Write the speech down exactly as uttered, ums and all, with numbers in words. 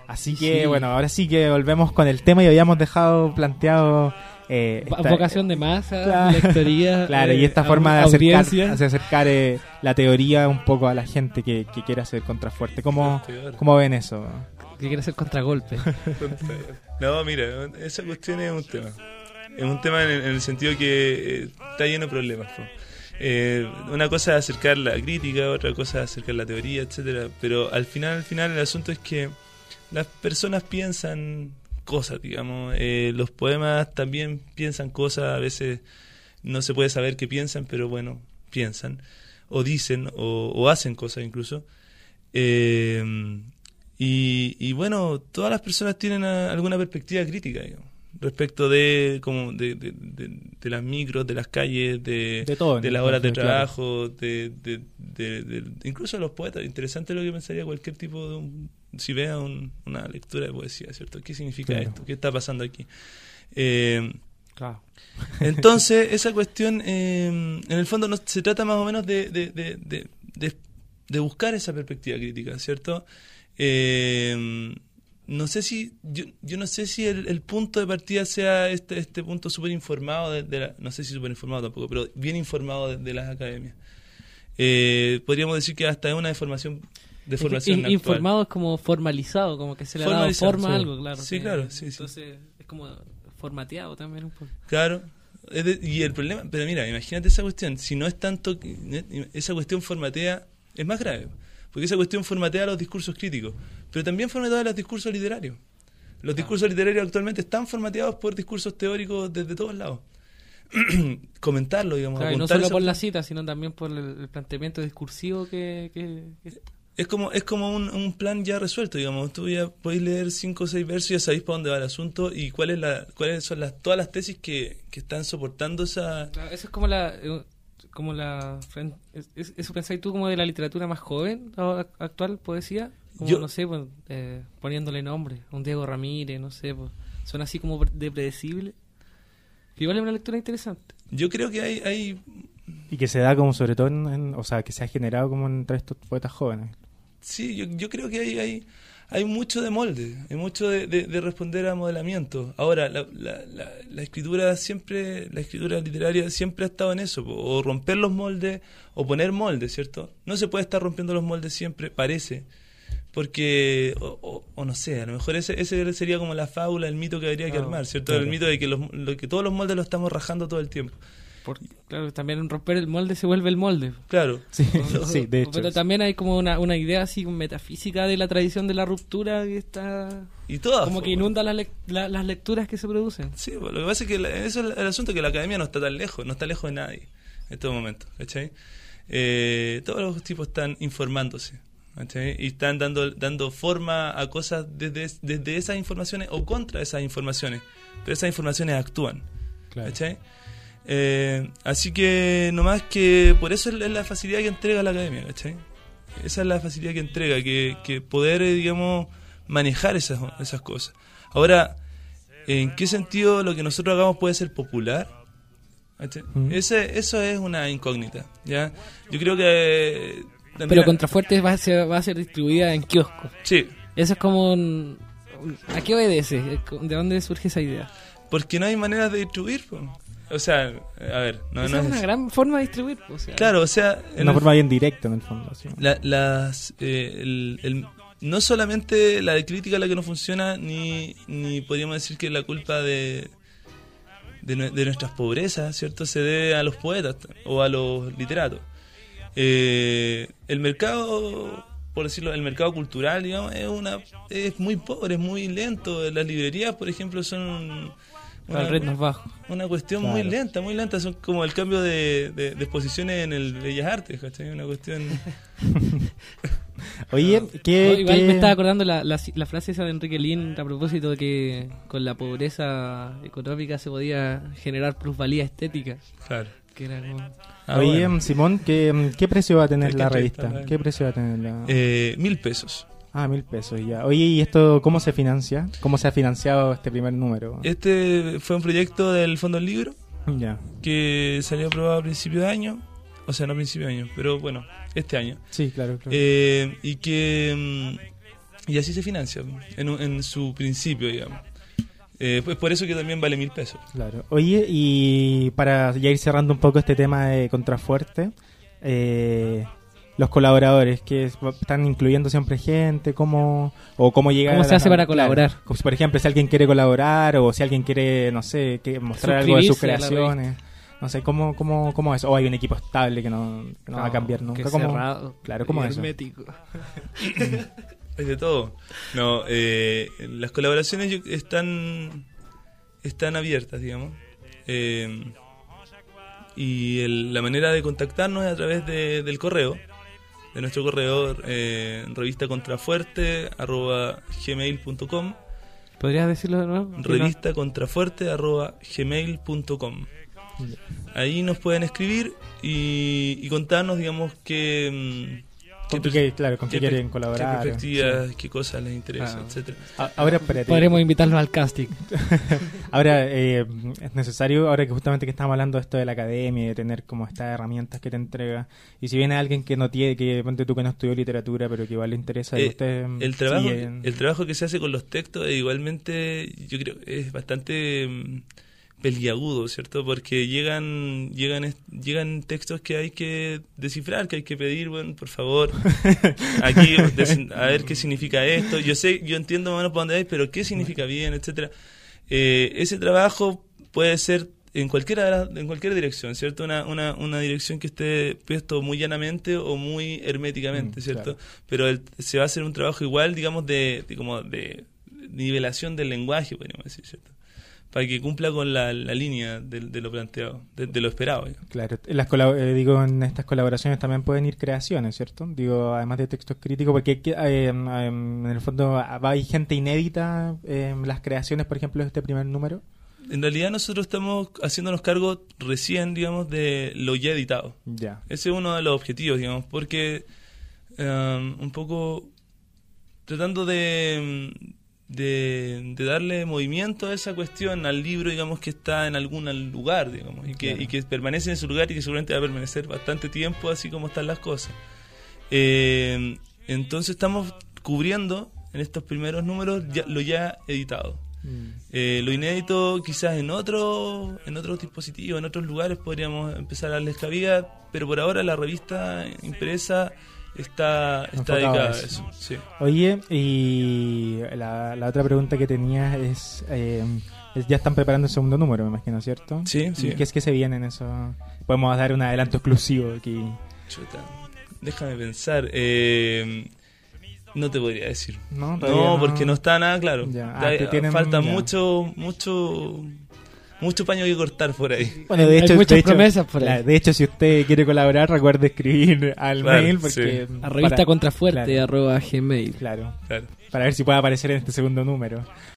Así que, sí. bueno, ahora sí que volvemos con el tema y habíamos dejado planteado... Eh, esta, vocación de masa, claro, lectoría. Claro, eh, y esta forma de acercar, de acercar eh, la teoría un poco a la gente que, que quiere hacer contrafuerte. ¿Cómo, ¿Cómo ven eso? Que quiere hacer contragolpe. No, mira, esa cuestión es un tema. Es un tema en el, en el sentido que eh, está lleno de problemas. ¿no? Eh, una cosa es acercar la crítica, otra cosa es acercar la teoría, etcétera. Pero al final, al final, el asunto es que las personas piensan cosas, digamos. Eh, los poemas también piensan cosas, a veces no se puede saber qué piensan, pero bueno, piensan, o dicen, o, o hacen cosas incluso. Eh, y, y bueno, todas las personas tienen a, alguna perspectiva crítica, digamos, respecto de como de, de, de, de las micros, de las calles, de, de, todo, de las horas de trabajo, de, de, de, de, de incluso los poetas. Interesante lo que pensaría cualquier tipo de un, si vea un, una lectura de poesía, ¿cierto? ¿Qué significa claro. esto? ¿Qué está pasando aquí? Eh, claro. Entonces, esa cuestión, eh, en el fondo, no, se trata más o menos de, de, de, de, de, de buscar esa perspectiva crítica, ¿cierto? Eh, no sé si, yo, yo no sé si el, el punto de partida sea este, este punto súper informado, de, de la, no sé si súper informado tampoco, pero bien informado de, de las academias. Eh, podríamos decir que hasta es una deformación de formación actual. Informado es como formalizado, como que se le ha dado forma sí. a algo, claro. Sí, claro, sí, Entonces sí. es como formateado también un poco. Claro, es de, y el problema, pero mira, imagínate esa cuestión, si no es tanto, esa cuestión formatea, es más grave, porque esa cuestión formatea los discursos críticos, pero también formatea los discursos literarios. Los ah. discursos literarios actualmente están formateados por discursos teóricos desde todos lados. Comentarlo, digamos. Claro, y no solo por la cita, sino también por el, el planteamiento discursivo que... que, que... Es como es como un, un plan ya resuelto, digamos. Tú ya podéis leer cinco o seis versos y ya sabéis para dónde va el asunto y cuál es la, cuáles son las todas las tesis que, que están soportando esa... Claro, eso es como la... como la ¿Eso pensáis tú como de la literatura más joven, actual, poesía? Como, Yo, no sé, pues, eh, poniéndole nombre, un Diego Ramírez, no sé, pues, son así como de predecible. Igual es una lectura interesante. Yo creo que hay... hay... Y que se da como sobre todo, en, en, o sea, que se ha generado como entre estos poetas jóvenes. Sí, yo, yo creo que hay, hay, hay mucho de molde, hay mucho de, de, de responder a modelamiento. Ahora, la, la, la, la escritura siempre, la escritura literaria siempre ha estado en eso, o romper los moldes, o poner moldes, ¿cierto? No se puede estar rompiendo los moldes siempre, parece, porque, o, o, o no sé, a lo mejor ese, ese sería como la fábula, el mito que habría que armar, ¿cierto? Claro. El mito de que, los, lo, que todos los moldes los estamos rajando todo el tiempo. Por, claro, también romper el molde se vuelve el molde. Claro. Sí, o, sí de hecho. Pero también hay como una, una idea así metafísica de la tradición de la ruptura que está... Y todas. Como que inunda la le, la, las lecturas que se producen. Sí, pues, lo que pasa es que la, eso es el asunto, que la academia no está tan lejos, no está lejos de nadie en estos momentos, ¿cachai? Eh, todos los tipos están informándose, ¿cachai? Y están dando dando forma a cosas desde, desde esas informaciones o contra esas informaciones, pero esas informaciones actúan, claro. ¿Cachai? Eh, así que nomás que por eso es la facilidad que entrega la academia, ¿cachai? Esa es la facilidad que entrega, que, que poder, digamos, manejar esas, esas cosas. Ahora, ¿en qué sentido lo que nosotros hagamos puede ser popular? ¿Mm? Ese, eso es una incógnita, ¿ya? Yo creo que... También pero Contrafuerte va a ser, va a ser distribuida en kioscos. Sí. Eso es como un... ¿A qué obedece? ¿De dónde surge esa idea? Porque no hay maneras de distribuir, pues. O sea, a ver, no, Esa no es una gran forma de distribuir. O sea, claro, o sea, una forma bien directa en el fondo. ¿Sí? La, las, eh, el, el, no solamente la crítica la que no funciona, ni, ni podríamos decir que la culpa de, de, de nuestras pobrezas, ¿cierto? Se debe a los poetas o a los literatos. Eh, el mercado, por decirlo, el mercado cultural, digamos, es una es muy pobre, es muy lento. Las librerías, por ejemplo, son Una, el ritmo es bajo. Una cuestión claro. muy lenta, muy lenta. Son como el cambio de, de, de exposiciones en el Bellas Artes, ¿cachai? Una cuestión... Oye, ¿qué...? No, igual qué... me estaba acordando la, la, la frase esa de Enrique Lin a propósito de que con la pobreza económica se podía generar plusvalía estética. Claro. Que era como... ah, Oye, bueno. Simón, ¿qué, ¿qué precio va a tener ¿Qué la revista? ¿Qué precio va a tener la...? Eh, mil pesos. Ah, mil pesos ya. Oye, ¿y esto cómo se financia? ¿Cómo se ha financiado este primer número? Este fue un proyecto del Fondo del Libro, ya, que salió aprobado a principio de año, o sea, no a principio de año, pero bueno, este año. Sí, claro, claro. Eh, y que y así se financia, en, en su principio, digamos. Eh, pues por eso que también vale mil pesos. Claro. Oye, y para ya ir cerrando un poco este tema de Contrafuerte, eh, los colaboradores que están incluyendo siempre gente, cómo o cómo llegar ¿Cómo a se hace para colaborar? Claro, como si, por ejemplo, si alguien quiere colaborar o si alguien quiere, no sé, que mostrar algo de sus creaciones. No sé, ¿cómo, cómo, cómo es? O hay un equipo estable que no, que no, no va a cambiar nunca. Que ¿Cómo? cerrado, Claro, ¿cómo es hermético. Hay de todo. No, eh, las colaboraciones yo- están están abiertas, digamos. Eh, y el- la manera de contactarnos es a través de, del correo, de nuestro correo, eh, revista contrafuerte arroba gmail punto com. ¿Podrías decirlo de nuevo? Revista contrafuerte arroba gmail punto com. Ahí nos pueden escribir y, y contarnos, digamos, que ¿Con qué, qué- claro, con qué, qué quieren per- colaborar? qué perspectivas, qué cosas les interesa, Ah. etcétera. A- Ahora, espérate. Podremos invitarlos al casting. Ahora, eh, es necesario, ahora que justamente que estamos hablando de esto de la academia y de tener como estas herramientas que te entrega, y si viene alguien que no tiene, que ponte tú que no estudió literatura, pero que igual le interesa, y Eh, usted el trabajo sigue- el trabajo que se hace con los textos, eh, igualmente yo creo es bastante mm, peliagudo, ¿cierto? Porque llegan llegan est- llegan textos que hay que descifrar, que hay que pedir, bueno, por favor, aquí des- a ver qué significa esto. Yo sé, yo entiendo más o menos para dónde vais, pero qué significa bien, etcétera. Eh, ese trabajo puede ser en cualquiera de las- en cualquier dirección, ¿cierto? Una, una, una dirección que esté puesto muy llanamente o muy herméticamente, Mm, ¿cierto? claro. Pero el- se va a hacer un trabajo igual, digamos, de, de como de nivelación del lenguaje, podríamos decir, ¿cierto? Para que cumpla con la, la línea de, de lo planteado, de, de lo esperado. digamos. Claro, en las colab- eh, digo, en estas colaboraciones también pueden ir creaciones, ¿cierto? Digo, además de textos críticos, porque eh, eh, en el fondo va- hay gente inédita en las creaciones, por ejemplo, de este primer número. En realidad nosotros estamos haciéndonos cargo recién, digamos, de lo ya editado. Ya. Ese es uno de los objetivos, digamos, porque um, un poco tratando de, de, de darle movimiento a esa cuestión, al libro, digamos, que está en algún lugar, digamos, y que, Claro. y que permanece en su lugar y que seguramente va a permanecer bastante tiempo así como están las cosas. Eh, entonces estamos cubriendo en estos primeros números ya, lo ya editado. Mm. Eh, lo inédito quizás en otro en otros dispositivos, en otros lugares podríamos empezar a darles cabida, pero por ahora la revista impresa está, está Enfocado dedicada a a eso. eso. Sí. Oye, y la, la otra pregunta que tenía es, eh, es, ya están preparando el segundo número, me imagino, ¿cierto? Sí, ¿Y sí. qué es que se viene en eso? Podemos dar un adelanto exclusivo aquí. Chuta, déjame pensar. Eh, no te podría decir. No, todavía No, no. porque no está nada claro. Ya. Ah, Da- te tienen- falta ya. mucho, mucho, mucho paño que cortar por ahí. Bueno, de Hay hecho, muchas de hecho- promesas por ahí. claro, de hecho, si usted quiere colaborar, recuerde escribir al Claro, mail porque A revista para- contrafuerte claro, arroba gmail. claro, Claro. para ver si puede aparecer en este segundo número.